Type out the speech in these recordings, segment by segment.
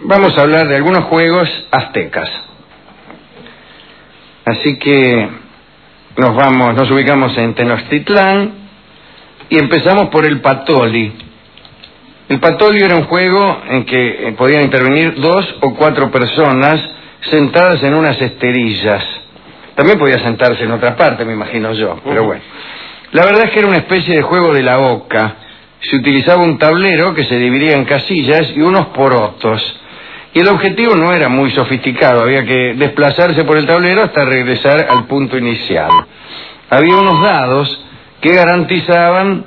vamos a hablar de algunos juegos aztecas. Así que nos ubicamos en Tenochtitlán y empezamos por el Patoli. El Patoli era un juego en que podían intervenir 2 o 4 personas sentadas en unas esterillas. También podía sentarse en otra parte, me imagino yo, pero bueno. La verdad es que era una especie de juego de la oca. Se utilizaba un tablero que se dividía en casillas y unos porotos. Y el objetivo no era muy sofisticado, había que desplazarse por el tablero hasta regresar al punto inicial. Había unos dados que garantizaban...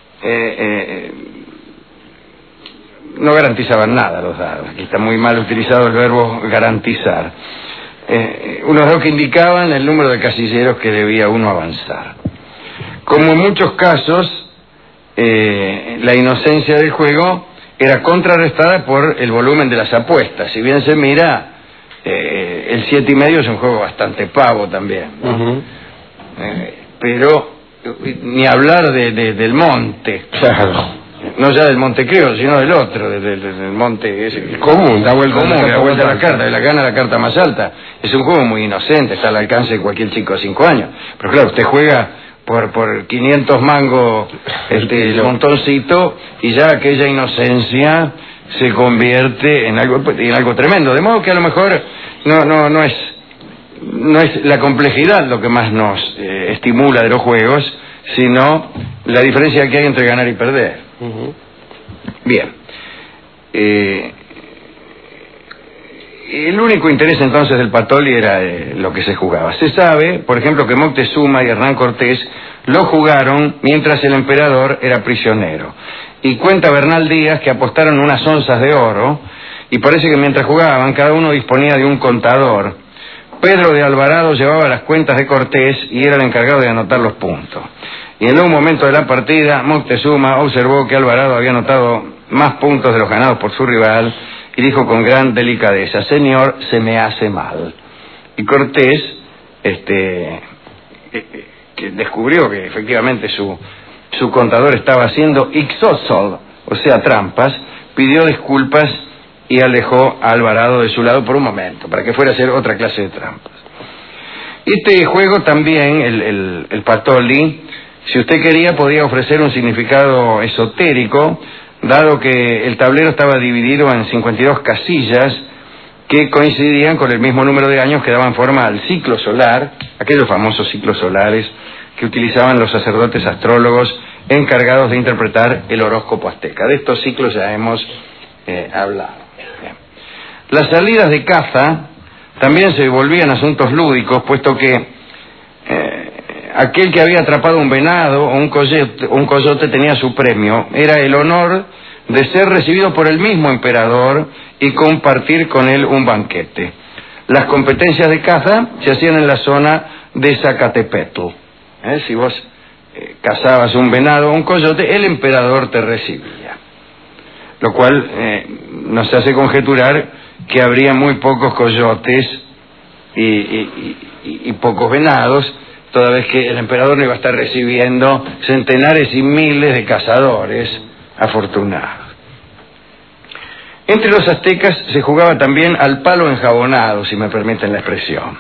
no garantizaban nada los dados, aquí está muy mal utilizado el verbo garantizar. Unos dados que indicaban el número de casilleros que debía uno avanzar. Como en muchos casos, la inocencia del juego era contrarrestada por el volumen de las apuestas. Si bien se mira, el 7,5 es un juego bastante pavo también, ¿no? Pero ni hablar del monte. Claro. No ya del monte creo, sino del otro, del monte el común, da vuelta a la carta, de la gana la carta más alta. Es un juego muy inocente, está al alcance de cualquier chico de 5 años. Pero claro, usted juega por 500 mangos el montoncito y ya aquella inocencia se convierte en algo tremendo. De modo que a lo mejor no es la complejidad lo que más nos estimula de los juegos, sino la diferencia que hay entre ganar y perder. Bien. El único interés entonces del Patoli era lo que se jugaba. Se sabe, por ejemplo, que Moctezuma y Hernán Cortés lo jugaron mientras el emperador era prisionero. Y cuenta Bernal Díaz que apostaron unas onzas de oro y parece que mientras jugaban cada uno disponía de un contador. Pedro de Alvarado llevaba las cuentas de Cortés y era el encargado de anotar los puntos. Y en un momento de la partida, Moctezuma observó que Alvarado había anotado más puntos de los ganados por su rival y dijo con gran delicadeza: señor, se me hace mal. Y Cortés, que descubrió que efectivamente su contador estaba haciendo ixotzol, o sea, trampas, pidió disculpas y alejó a Alvarado de su lado por un momento, para que fuera a hacer otra clase de trampas. Este juego también, el Patoli, si usted quería, podía ofrecer un significado esotérico, dado que el tablero estaba dividido en 52 casillas que coincidían con el mismo número de años que daban forma al ciclo solar, aquellos famosos ciclos solares que utilizaban los sacerdotes astrólogos encargados de interpretar el horóscopo azteca. De estos ciclos ya hemos hablado. Bien. Las salidas de caza también se volvían asuntos lúdicos, puesto que aquel que había atrapado un venado o un coyote tenía su premio. Era el honor de ser recibido por el mismo emperador y compartir con él un banquete. Las competencias de caza se hacían en la zona de Zacatepetl. Si vos cazabas un venado o un coyote, el emperador te recibía. Lo cual nos hace conjeturar que habría muy pocos coyotes y pocos venados, toda vez que el emperador no iba a estar recibiendo centenares y miles de cazadores afortunados. Entre los aztecas se jugaba también al palo enjabonado, si me permiten la expresión.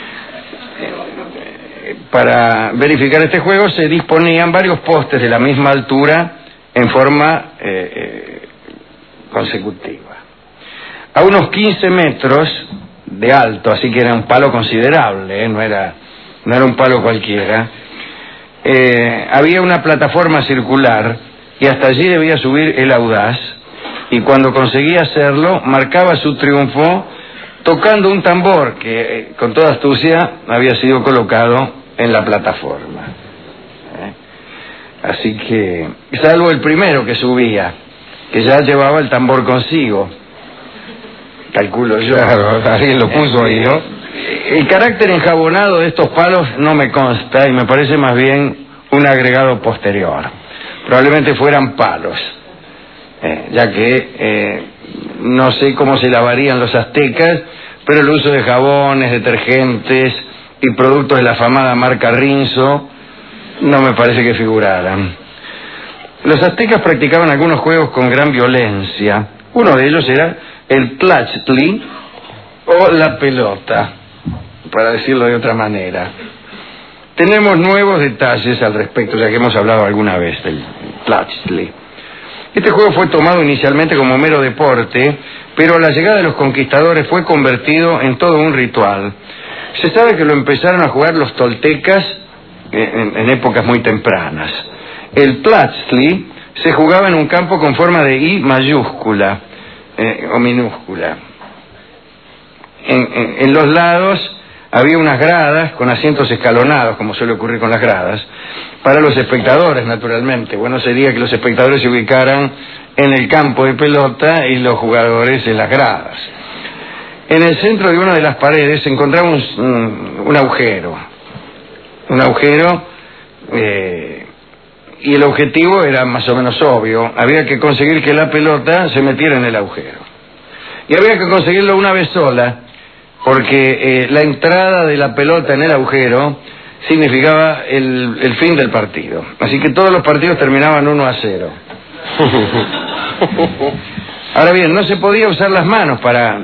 Para verificar este juego se disponían varios postes de la misma altura en forma consecutiva. A unos 15 metros de alto, así que era un palo considerable, no era un palo cualquiera, había una plataforma circular y hasta allí debía subir el audaz, y cuando conseguía hacerlo marcaba su triunfo tocando un tambor que con toda astucia había sido colocado en la plataforma. Así que, salvo el primero que subía, que ya llevaba el tambor consigo, calculo yo. Claro, alguien lo puso ahí, ¿no? El carácter enjabonado de estos palos no me consta y me parece más bien un agregado posterior. Probablemente fueran palos, ya que no sé cómo se lavarían los aztecas, pero el uso de jabones, detergentes y productos de la afamada marca Rinzo no me parece que figuraran. Los aztecas practicaban algunos juegos con gran violencia. Uno de ellos era el tlachtli o la pelota, para decirlo de otra manera. Tenemos nuevos detalles al respecto, ya que hemos hablado alguna vez del tlachtli. Este juego fue tomado inicialmente como mero deporte, pero a la llegada de los conquistadores fue convertido en todo un ritual. Se sabe que lo empezaron a jugar los toltecas en épocas muy tempranas. El tlachtli se jugaba en un campo con forma de I mayúscula o minúscula. En los lados había unas gradas con asientos escalonados, como suele ocurrir con las gradas, para los espectadores, naturalmente. Bueno, sería que los espectadores se ubicaran en el campo de pelota y los jugadores en las gradas. En el centro de una de las paredes se encontraba un agujero. Y el objetivo era más o menos obvio. Había que conseguir que la pelota se metiera en el agujero. Y había que conseguirlo una vez sola, porque la entrada de la pelota en el agujero significaba el fin del partido. Así que todos los partidos terminaban 1-0. Ahora bien, no se podía usar las manos para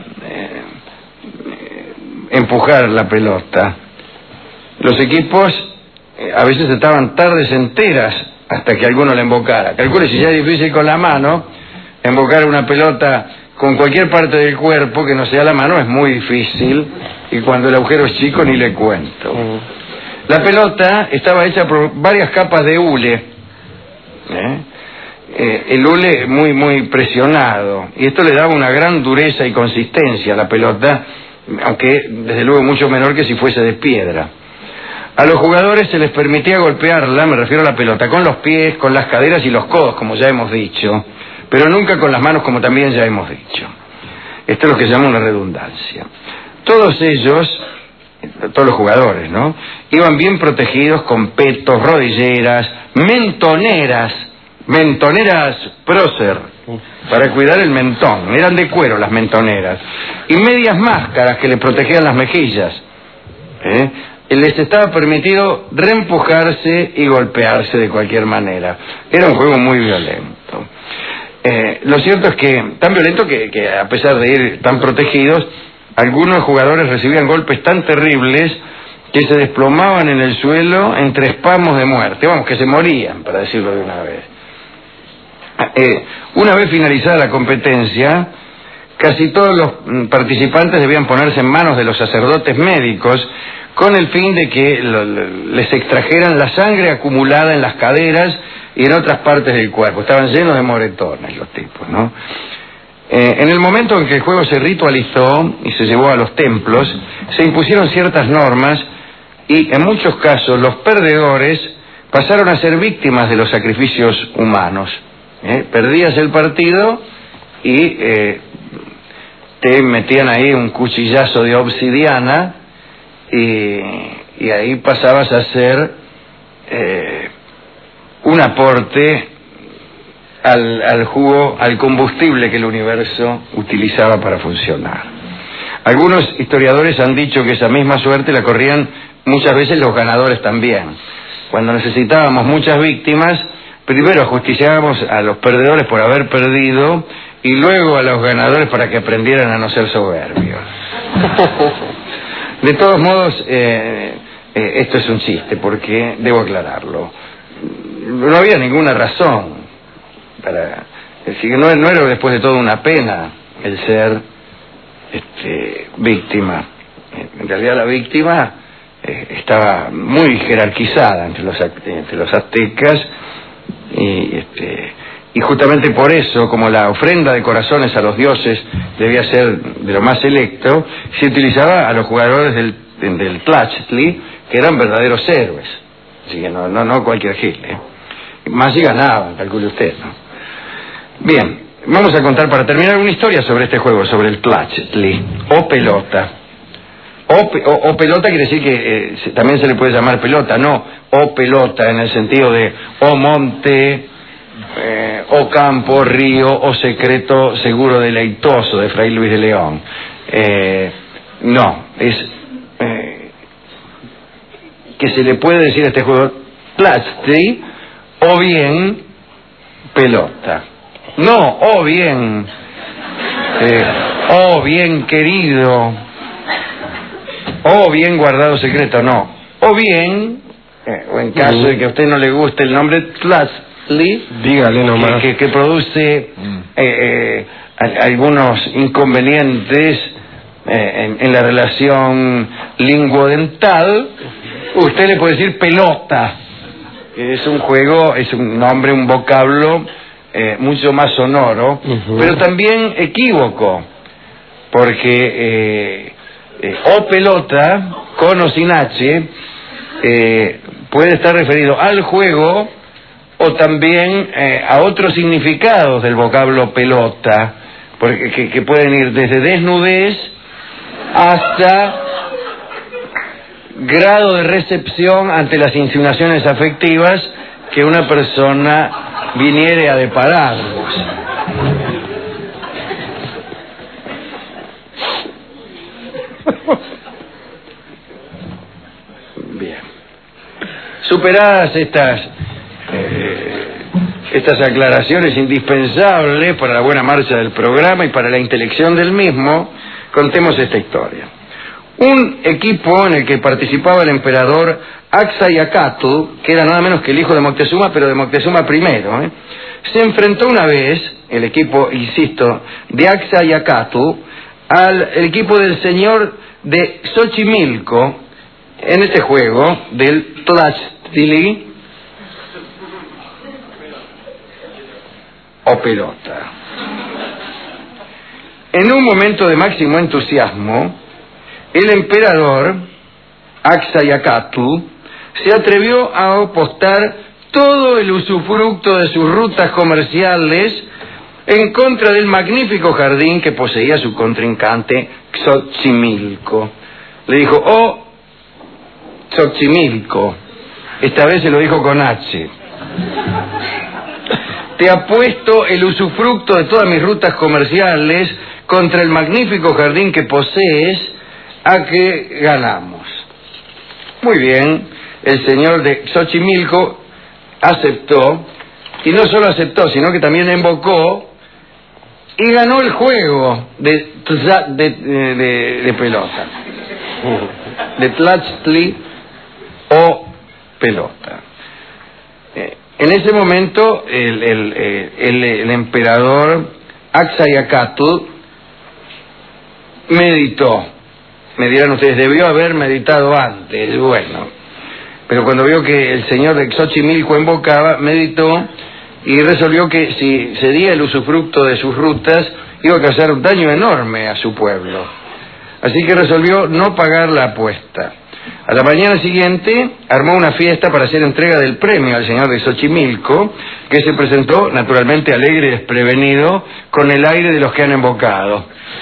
empujar la pelota. Los equipos a veces estaban tardes enteras hasta que alguno la embocara. Calcule, si ya es difícil con la mano, embocar una pelota con cualquier parte del cuerpo que no sea la mano es muy difícil, y cuando el agujero es chico ni le cuento. La pelota estaba hecha por varias capas de hule, el hule muy presionado, y esto le daba una gran dureza y consistencia a la pelota, aunque desde luego mucho menor que si fuese de piedra. A los jugadores se les permitía golpearla, me refiero a la pelota, con los pies, con las caderas y los codos, como ya hemos dicho, pero nunca con las manos, como también ya hemos dicho. Esto es lo que se llama una redundancia. Todos ellos, todos los jugadores, ¿no?, iban bien protegidos con petos, rodilleras, mentoneras prócer, para cuidar el mentón. Eran de cuero las mentoneras. Y medias máscaras que le protegían las mejillas. Les estaba permitido reempujarse y golpearse de cualquier manera. Era un juego muy violento. Lo cierto es que, tan violento que a pesar de ir tan protegidos, algunos jugadores recibían golpes tan terribles que se desplomaban en el suelo entre espasmos de muerte. Vamos, que se morían, para decirlo de una vez. Una vez finalizada la competencia, casi todos los participantes debían ponerse en manos de los sacerdotes médicos con el fin de que les extrajeran la sangre acumulada en las caderas y en otras partes del cuerpo. Estaban llenos de moretones los tipos, ¿no? En el momento en que el juego se ritualizó y se llevó a los templos, se impusieron ciertas normas y en muchos casos los perdedores pasaron a ser víctimas de los sacrificios humanos. Perdías el partido y te metían ahí un cuchillazo de obsidiana y ahí pasabas a ser un aporte al jugo, al combustible que el universo utilizaba para funcionar. Algunos historiadores han dicho que esa misma suerte la corrían muchas veces los ganadores también. Cuando necesitábamos muchas víctimas, primero ajusticiábamos a los perdedores por haber perdido y luego a los ganadores para que aprendieran a no ser soberbios. De todos modos, esto es un chiste, porque debo aclararlo. No había ninguna razón para decir que no era después de todo una pena el ser víctima. En realidad la víctima estaba muy jerarquizada entre los aztecas y justamente por eso, como la ofrenda de corazones a los dioses debía ser de lo más selecto, se utilizaba a los jugadores del Tlachtli, que eran verdaderos héroes. Así que no cualquier gil, Más si ganaban, calcule usted, ¿no? Bien, vamos a contar para terminar una historia sobre este juego, sobre el Tlachtli, o pelota. O pelota quiere decir que también se le puede llamar pelota, no o pelota en el sentido de o monte, o campo, río, o secreto seguro deleitoso de Fray Luis de León. No, es que se le puede decir a este juego Tlachtli o bien pelota. No, o bien Oh, bien querido. Oh, bien guardado secreto, no. O bien, o en caso de que a usted no le guste el nombre Tlachtli, dígale nomás. Que produce algunos inconvenientes en la relación linguodental, usted le puede decir pelota. Es un juego, es un nombre, un vocablo mucho más sonoro, pero también equívoco, porque o pelota, con o sin H, puede estar referido al juego o también a otros significados del vocablo pelota, porque que pueden ir desde desnudez hasta grado de recepción ante las insinuaciones afectivas que una persona viniere a depararnos. Bien. Superadas estas aclaraciones indispensables para la buena marcha del programa y para la intelección del mismo, contemos esta historia. Un equipo en el que participaba el emperador Axayacatl, que era nada menos que el hijo de Moctezuma, pero de Moctezuma I, se enfrentó una vez, el equipo, insisto, de Axayacatl, al equipo del señor de Xochimilco, en este juego del Tlachtli o pelota. En un momento de máximo entusiasmo, el emperador Axayacatl se atrevió a apostar todo el usufructo de sus rutas comerciales en contra del magnífico jardín que poseía su contrincante Xochimilco. Le dijo: oh, Xochimilco, esta vez se lo dijo con H, te apuesto el usufructo de todas mis rutas comerciales contra el magnífico jardín que posees, a que ganamos. Muy bien, el señor de Xochimilco aceptó, y no solo aceptó, sino que también invocó y ganó el juego de pelota, de Tlachtli o pelota. En ese momento el emperador Axayacatl meditó. Me dirán ustedes, debió haber meditado antes. Bueno, pero cuando vio que el señor de Xochimilco invocaba, meditó y resolvió que si cedía el usufructo de sus rutas iba a causar un daño enorme a su pueblo. Así que resolvió no pagar la apuesta. A la mañana siguiente armó una fiesta para hacer entrega del premio al señor de Xochimilco, que se presentó naturalmente alegre y desprevenido, con el aire de los que han invocado.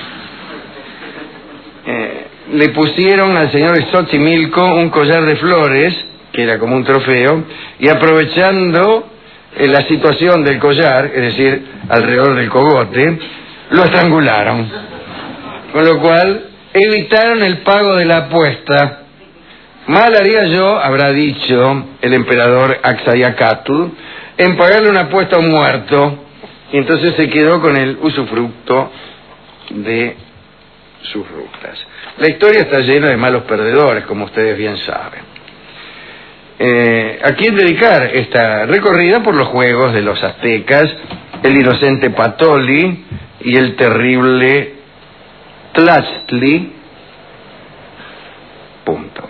Le pusieron al señor de Xochimilco un collar de flores, que era como un trofeo, y aprovechando la situación del collar, es decir, alrededor del cogote, lo estrangularon. Con lo cual evitaron el pago de la apuesta. Mal haría yo, habrá dicho el emperador Axayacatl, en pagarle una apuesta a un muerto, y entonces se quedó con el usufructo de sus rutas. La historia está llena de malos perdedores, como ustedes bien saben. ¿A quién dedicar esta recorrida por los juegos de los aztecas, el inocente Patoli y el terrible Tlachtli? Punto.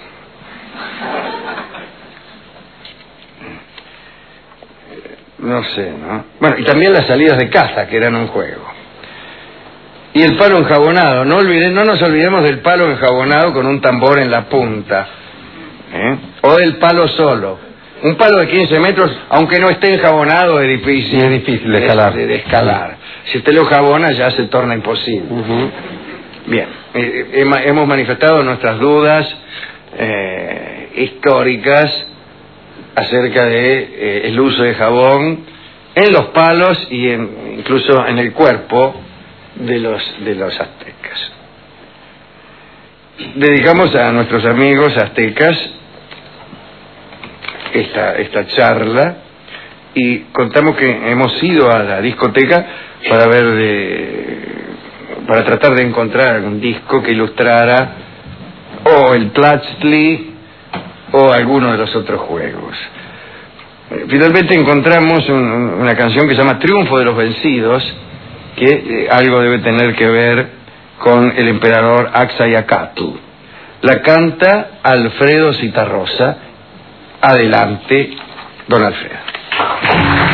No sé, ¿no? Bueno, y también las salidas de caza, que eran un juego. Y el palo enjabonado, no nos olvidemos del palo enjabonado con un tambor en la punta, o del palo solo. Un palo de 15 metros, aunque no esté enjabonado, es difícil de escalar. De escalar. Si usted lo jabona, ya se torna imposible. Bien, hemos manifestado nuestras dudas históricas acerca de el uso de jabón en los palos y incluso en el cuerpo de los aztecas. Dedicamos a nuestros amigos aztecas esta charla y contamos que hemos ido a la discoteca para ver para tratar de encontrar algún disco que ilustrara o el Tlachtli o alguno de los otros juegos. Finalmente encontramos una canción que se llama Triunfo de los Vencidos, que algo debe tener que ver con el emperador Axayacatl. La canta Alfredo Zitarrosa. Adelante, don Alfredo.